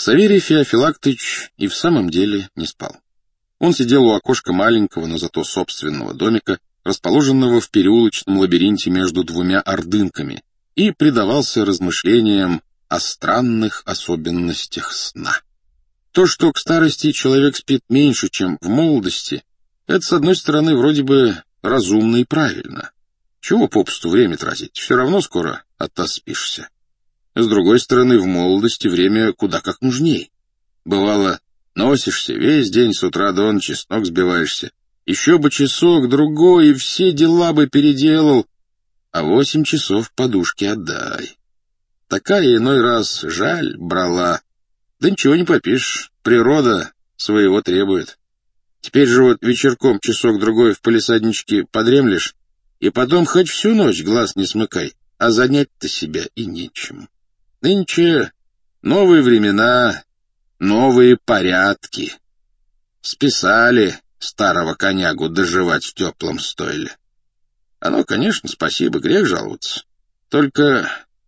Ксаверий Феофилактыч и в самом деле не спал. Он сидел у окошка маленького, но зато собственного домика, расположенного в переулочном лабиринте между двумя ордынками, и предавался размышлениям о странных особенностях сна. То, что к старости человек спит меньше, чем в молодости, это, с одной стороны, вроде бы разумно и правильно. Чего попусту время тратить? Все равно скоро отоспишься. С другой стороны, в молодости время куда как нужней. Бывало, носишься весь день с утра до ночи, с ног сбиваешься. Еще бы часок-другой, и все дела бы переделал, а 8 часов подушки отдай. Такая иной раз жаль брала. Да ничего не попишешь, природа своего требует. Теперь же вот вечерком часок-другой в палисадничке подремлешь, и потом хоть всю ночь глаз не смыкай, а занять-то себя и нечем. Нынче новые времена, новые порядки. Списали старого конягу доживать в теплом стойле. Оно, конечно, спасибо, грех жаловаться. Только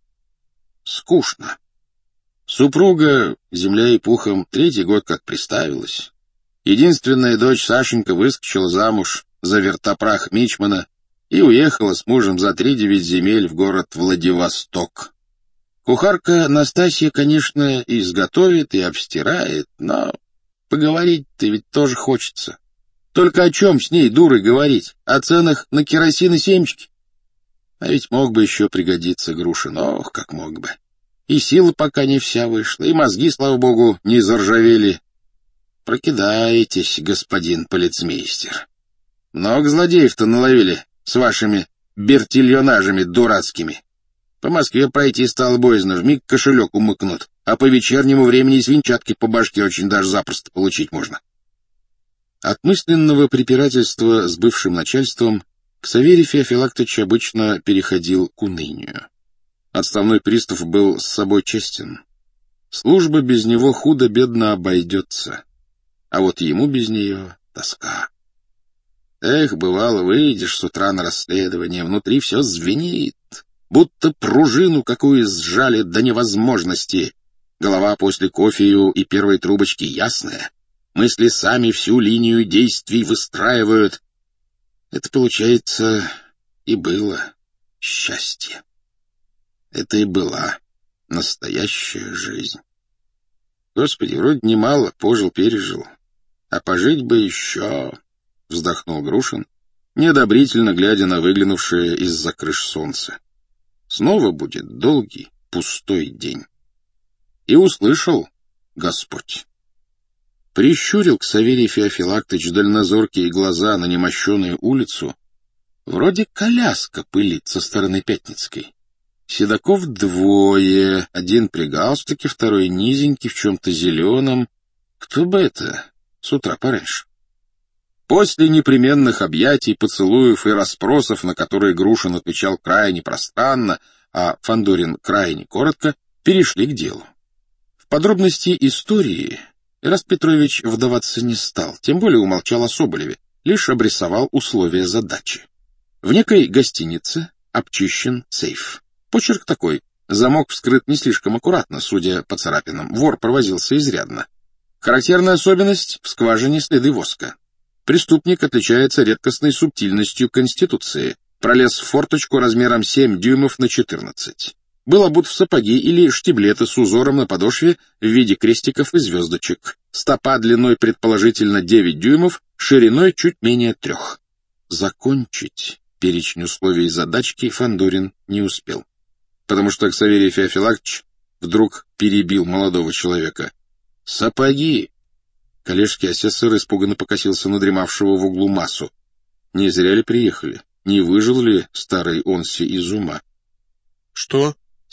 скучно. Супруга, земля и пухом, 3-й год как приставилась. Единственная дочь Сашенька выскочила замуж за вертопрах мичмана и уехала с мужем за 3-9 земель в город Владивосток. Кухарка Настасья, конечно, и изготовит, и обстирает, но поговорить-то ведь тоже хочется. Только о чем с ней, дурой, говорить? О ценах на керосин и семечки? А ведь мог бы еще пригодиться Грушин, ох, как мог бы. И сила пока не вся вышла, и мозги, слава богу, не заржавели. Прокидаетесь, господин полицмейстер. Много злодеев-то наловили с вашими бертильонажами дурацкими. По Москве пройти стало боязно, вмиг кошелек умыкнут, а по вечернему времени свинчатки по башке очень даже запросто получить можно. От мысленного препирательства с бывшим начальством Ксаверий Феофилактыч обычно переходил к унынию. Отставной пристав был с собой честен. Служба без него худо-бедно обойдется, а вот ему без нее тоска. Эх, бывало, выйдешь с утра на расследование, внутри все звенит, будто пружину какую сжали до невозможности. Голова после кофею и первой трубочки ясная. Мысли сами всю линию действий выстраивают. Это, получается, и было счастье. Это и была настоящая жизнь. Господи, вроде немало пожил-пережил, а пожить бы еще, — вздохнул Грушин, неодобрительно глядя на выглянувшее из-за крыш солнце. Снова будет долгий, пустой день. И услышал Господь. Прищурил Ксаверий Феофилактыч дальнозоркие глаза на немощеную улицу. Вроде коляска пылит со стороны Пятницкой. Седаков 2, один при галстуке, второй низенький, в чем-то зеленом. Кто бы это с утра пораньше? После непременных объятий, поцелуев и расспросов, на которые Грушин отвечал крайне пространно, а Фандорин крайне коротко, перешли к делу. В подробности истории Эраст Петрович вдаваться не стал, тем более умолчал о Соболеве, лишь обрисовал условия задачи. В некой гостинице обчищен сейф. Почерк такой: замок вскрыт не слишком аккуратно, судя по царапинам. Вор провозился изрядно. Характерная особенность — в скважине следы воска. Преступник отличается редкостной субтильностью конституции. Пролез в форточку размером 7 дюймов на 14. Был обут в сапоги или штиблеты с узором на подошве в виде крестиков и звездочек. Стопа длиной предположительно 9 дюймов, шириной чуть менее 3. Закончить перечень условий задачки Фандорин не успел, потому что Ксаверий Феофилактыч вдруг перебил молодого человека. «Сапоги!» Коллежский асессор испуганно покосился на дремавшего в углу массу. Не зря ли приехали? Не выжил ли старый Онси из ума? — Что? —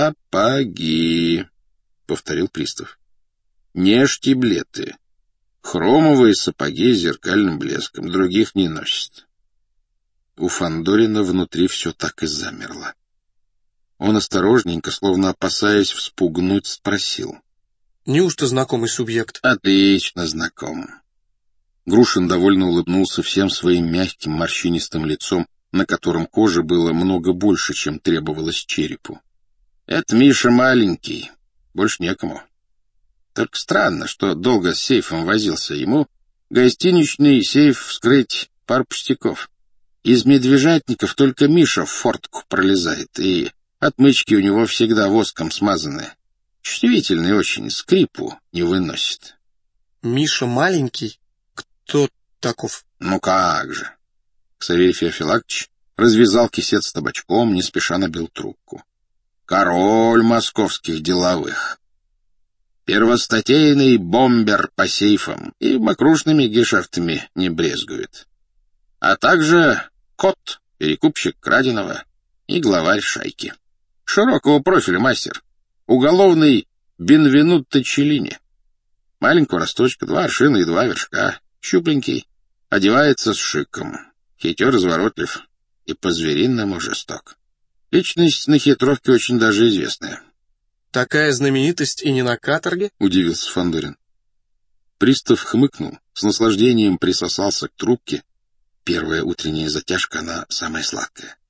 Сапоги, — повторил пристав. — Не штиблеты. Хромовые сапоги с зеркальным блеском, других не носят. У Фандорина внутри все так и замерло. Он осторожненько, словно опасаясь вспугнуть, спросил. — Неужто знакомый субъект? — Отлично знаком. Грушин довольно улыбнулся всем своим мягким морщинистым лицом, на котором кожи было много больше, чем требовалось черепу. — Это Миша маленький, больше некому. Только странно, что долго с сейфом возился. Ему гостиничный сейф вскрыть пар пустяков. Из медвежатников только Миша в фортку пролезает, и отмычки у него всегда воском смазаны. Чувствительный очень, скрипу не выносит. Миша маленький? Кто таков? Ну как же. Ксаверий Феофилактович развязал кисет с табачком, не спеша набил трубку. Король московских деловых. Первостатейный бомбер по сейфам и мокрушными гешефтами не брезгует. А также кот, перекупщик краденого и главарь шайки. Широкого профиля мастер. Уголовный Бенвенутто Челлини. Маленького росточка, 2 аршина и 2 вершка. Щупленький. Одевается с шиком. Хитер, изворотлив и по-звериному жесток. Личность на хитровке очень даже известная. Такая знаменитость и не на каторге? Удивился Фандорин. Пристав хмыкнул, с наслаждением присосался к трубке. Первая утренняя затяжка, она самая сладкая.